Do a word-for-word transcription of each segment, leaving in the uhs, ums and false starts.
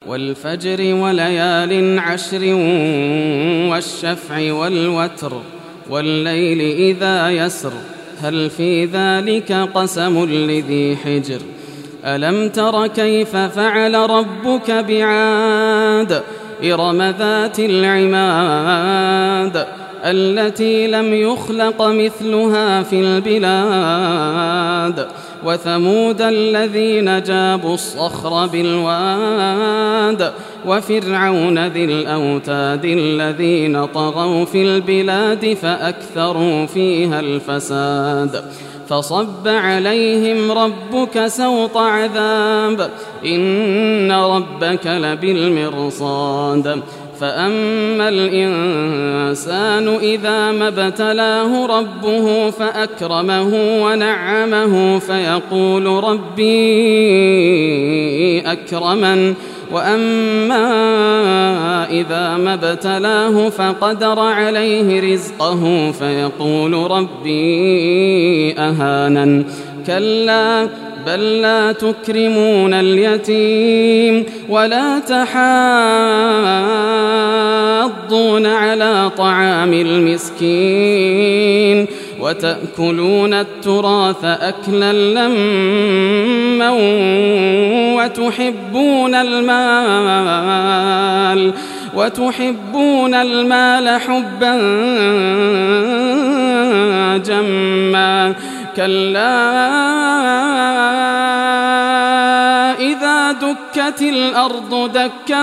والفجر وليال عشر والشفع والوتر والليل إذا يسر هل في ذلك قسم لذي حجر ألم تر كيف فعل ربك بعاد إرم ذات العماد التي لم يخلق مثلها في البلاد وثمود الذين جابوا الصخر بالواد وفرعون ذي الأوتاد الذين طغوا في البلاد فأكثروا فيها الفساد فصب عليهم ربك سوط عذاب إن ربك لبالمرصاد فأما الإنسان إذا ما ابتلاه ربه فأكرمه ونعمه فيقول ربي أكرمن وأما إذا ما ابتلاه فقدر عليه رزقه فيقول ربي أهانن كلا بل لا تكرمون اليتيم ولا تحاضون على طعام المسكين وتأكلون التراث أكلا لما وتحبون المال وتحبون المال حبا جما كلا إذا دكت الأرض دكا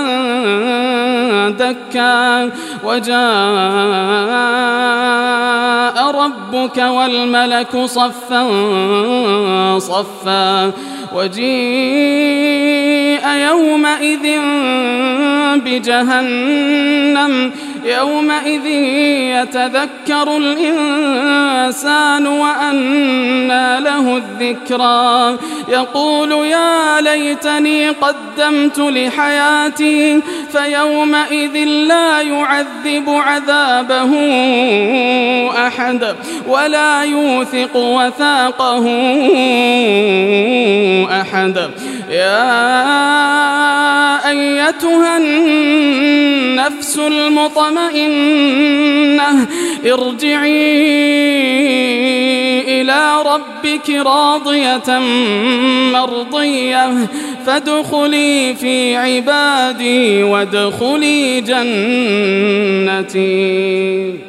دكا وجاء ربك والملك صفا صفا وجيء يومئذ بجهنم يومئذ يتذكر الإنسان وأنى له الذكرى يقول يا ليتني قدمت لحياتي فيومئذ لا يعذب عذابه أحد ولا يوثق وثاقه أحد يا أيتها النفس المطمئنة ارجعي إلى ربك راضية مرضية فادخلي في عبادي وادخلي جنتي.